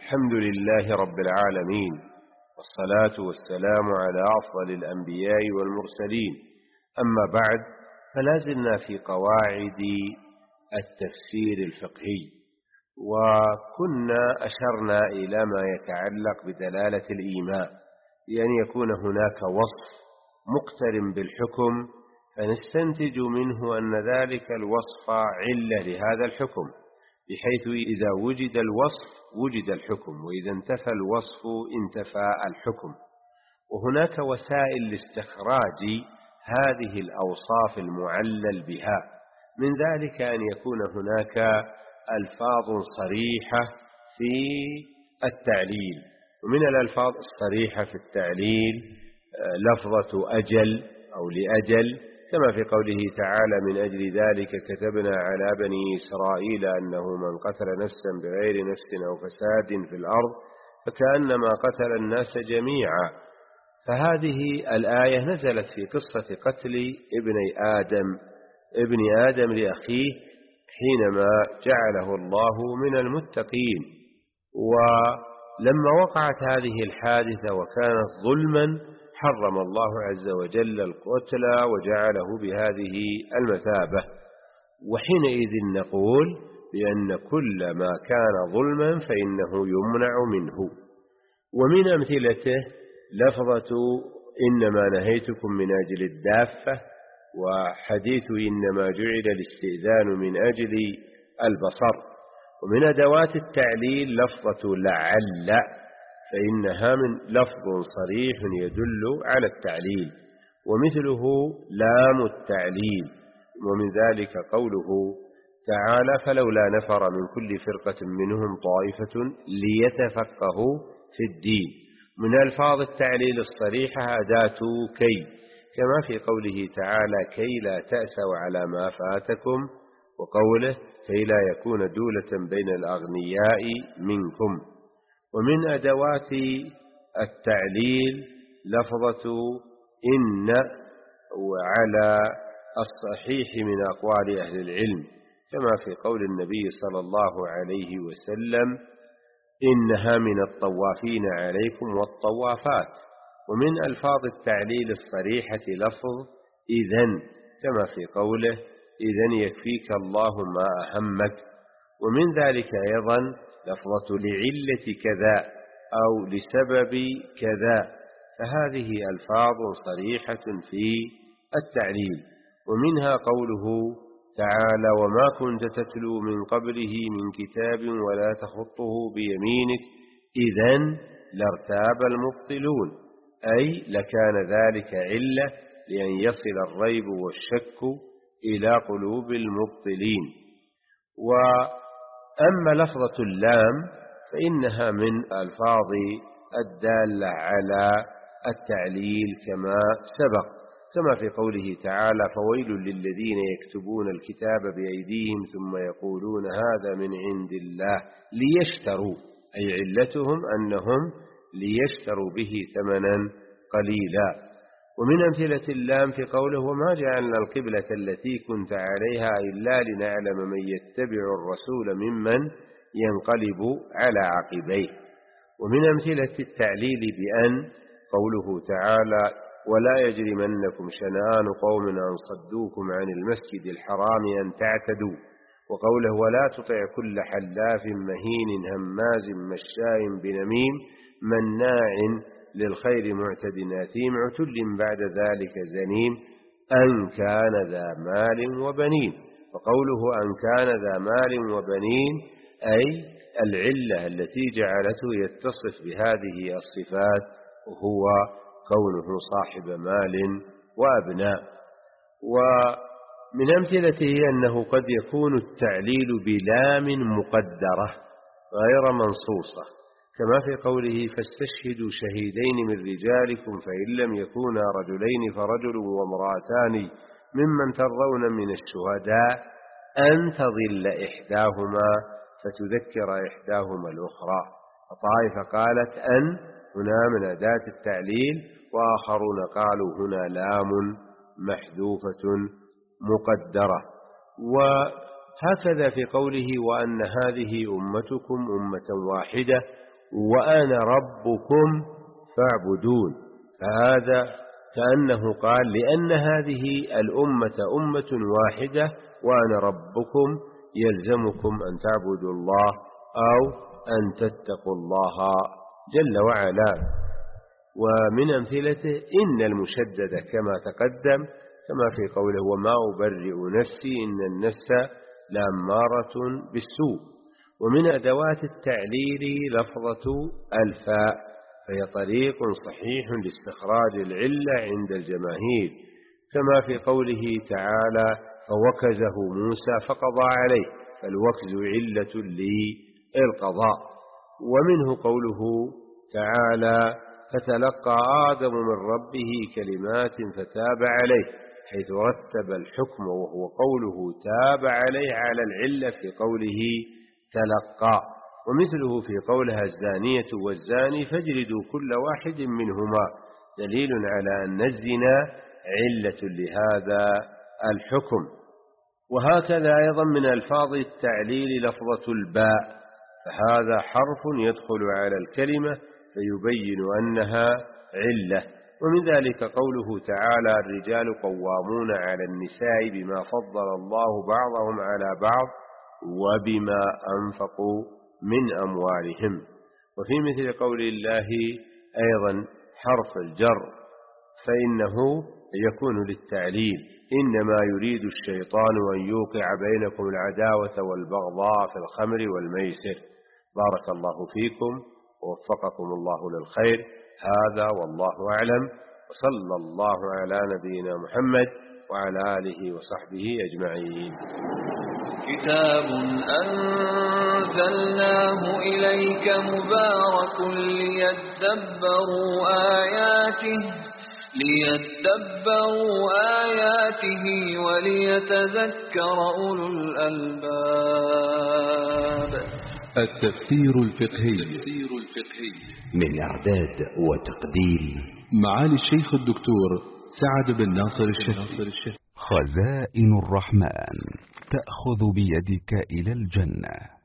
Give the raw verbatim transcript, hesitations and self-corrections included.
الحمد لله رب العالمين، والصلاة والسلام على أفضل الأنبياء والمرسلين. أما بعد، فلا زلنا في قواعد التفسير الفقهي، وكنا أشرنا إلى ما يتعلق بدلالة الإيماء، بأن يكون هناك وصف مقترن بالحكم فنستنتج منه أن ذلك الوصف علة لهذا الحكم، بحيث إذا وجد الوصف وجد الحكم، وإذا انتفى الوصف انتفى الحكم. وهناك وسائل لاستخراج هذه الأوصاف المعلل بها، من ذلك أن يكون هناك ألفاظ صريحة في التعليل. ومن الألفاظ الصريحة في التعليل لفظة أجل أو لأجل، كما في قوله تعالى: من أجل ذلك كتبنا على بني إسرائيل أنه من قتل نفسا بغير نفس أو فساد في الأرض فكأنما قتل الناس جميعا. فهذه الآية نزلت في قصة قتل ابن آدم ابن آدم لأخيه حينما جعله الله من المتقين. ولما وقعت هذه الحادثة وكانت ظلما، حرم الله عز وجل القتل وجعله بهذه المثابة. وحينئذ نقول بأن كل ما كان ظلما فإنه يمنع منه. ومن أمثلته لفظة إنما نهيتكم من أجل الدافة، وحديث إنما جعل الاستئذان من أجل البصر. ومن أدوات التعليل لفظة لعل، فإنها من لفظ صريح يدل على التعليل. ومثله لام التعليل. ومن ذلك قوله تعالى: فلولا نفر من كل فرقة منهم طائفة ليتفقهوا في الدين. من ألفاظ التعليل الصريحة أداة كي، كما في قوله تعالى: كي لا تأسوا على ما فاتكم، وقوله: كي لا يكون دولة بين الأغنياء منكم. ومن أدوات التعليل لفظة إن، وعلى الصحيح من أقوال أهل العلم، كما في قول النبي صلى الله عليه وسلم: إنها من الطوافين عليكم والطوافات. ومن ألفاظ التعليل الصريحة لفظ إذن، كما في قوله: إذن يكفيك الله ما أهمك. ومن ذلك أيضا لفظة لعلة كذا أو لسبب كذا، فهذه ألفاظ صريحة في التعليل. ومنها قوله تعالى: وما كنت تتلو من قبله من كتاب ولا تخطه بيمينك إذن لارتاب المبطلون، أي لكان ذلك علة لأن يصل الريب والشك إلى قلوب المبطلين. وأما لفظة اللام فإنها من ألفاظ الدالة على التعليل كما سبق، كما في قوله تعالى: فويل للذين يكتبون الكتاب بأيديهم ثم يقولون هذا من عند الله ليشتروا، أي علتهم أنهم ليشتروا به ثمنا قليلا. ومن أمثلة اللام في قوله: وما جعلنا القبلة التي كنت عليها إلا لنعلم من يتبع الرسول ممن ينقلب على عقبيه. ومن أمثلة التعليل بأن قوله تعالى: ولا يجرمنكم شنآن قوم أن صدوكم عن المسجد الحرام أن تعتدوا. وقوله: ولا تطع كل حلاف مهين هماز مشاء بنميم مناع للخير معتد أثيم عتل بعد ذلك زنيم أن كان ذا مال وبنين. وقوله أن كان ذا مال وبنين أي العلة التي جعلته يتصف بهذه الصفات، وهو كونه صاحب مال وأبناء. ومن أمثلته أنه قد يكون التعليل بلام مقدرة غير منصوصة، كما في قوله: فاستشهدوا شهيدين من رجالكم فإن لم يكونا رجلين فرجل وامرأتان ممن ترضون من الشهداء أن تضل إحداهما فتذكر إحداهما الأخرى. الطائفة قالت أن هنا من أداة التعليل، وآخرون قالوا هنا لام محذوفة مقدرة. وهكذا في قوله: وأن هذه أمتكم أمة واحدة وأنا ربكم فاعبدون. فهذا كأنه قال لأن هذه الأمة أمة واحدة وأنا ربكم يلزمكم أن تعبدوا الله أو أن تتقوا الله جل وعلا. ومن أمثلته إن المشدد كما تقدم كما في قوله وما أبرئ نفسي إن النفس لأمارة بالسوء. ومن أدوات التعليل لفظة الفاء، فهي طريق صحيح لاستخراج العلة عند الجماهير كما في قوله تعالى فوكزه موسى فقضى عليه، فالوكز علة للقضاء. ومنه قوله تعالى فتلقى آدم من ربه كلمات فتاب عليه، حيث رتب الحكم وهو قوله تاب عليه على العلة في قوله تلقى. ومثله في قولها الزانية والزاني فاجلدوا كل واحد منهما، دليل على أن الزنا علة لهذا الحكم. وهكذا أيضا من ألفاظ التعليل لفظة الباء، فهذا حرف يدخل على الكلمة فيبين أنها علة. ومن ذلك قوله تعالى الرجال قوامون على النساء بما فضل الله بعضهم على بعض وبما أنفقوا من أموالهم. وفي مثل قول الله أيضا حرف الجر فإنه يكون للتعليل إنما يريد الشيطان أن يوقع بينكم العداوة والبغضاء في الخمر والميسر. بارك الله فيكم ووفقكم الله للخير. هذا والله أعلم، وصلى الله على نبينا محمد وعلى آله وصحبه أجمعين. كتاب أنزلناه إليك مبارك ليدبروا آياته ليدبروا آياته وليتذكر أولو الألباب. التفسير الفقهي من إعداد وتقديم معالي الشيخ الدكتور سعد بن ناصر الشهري. خزائن الرحمن تأخذ بيدك إلى الجنة.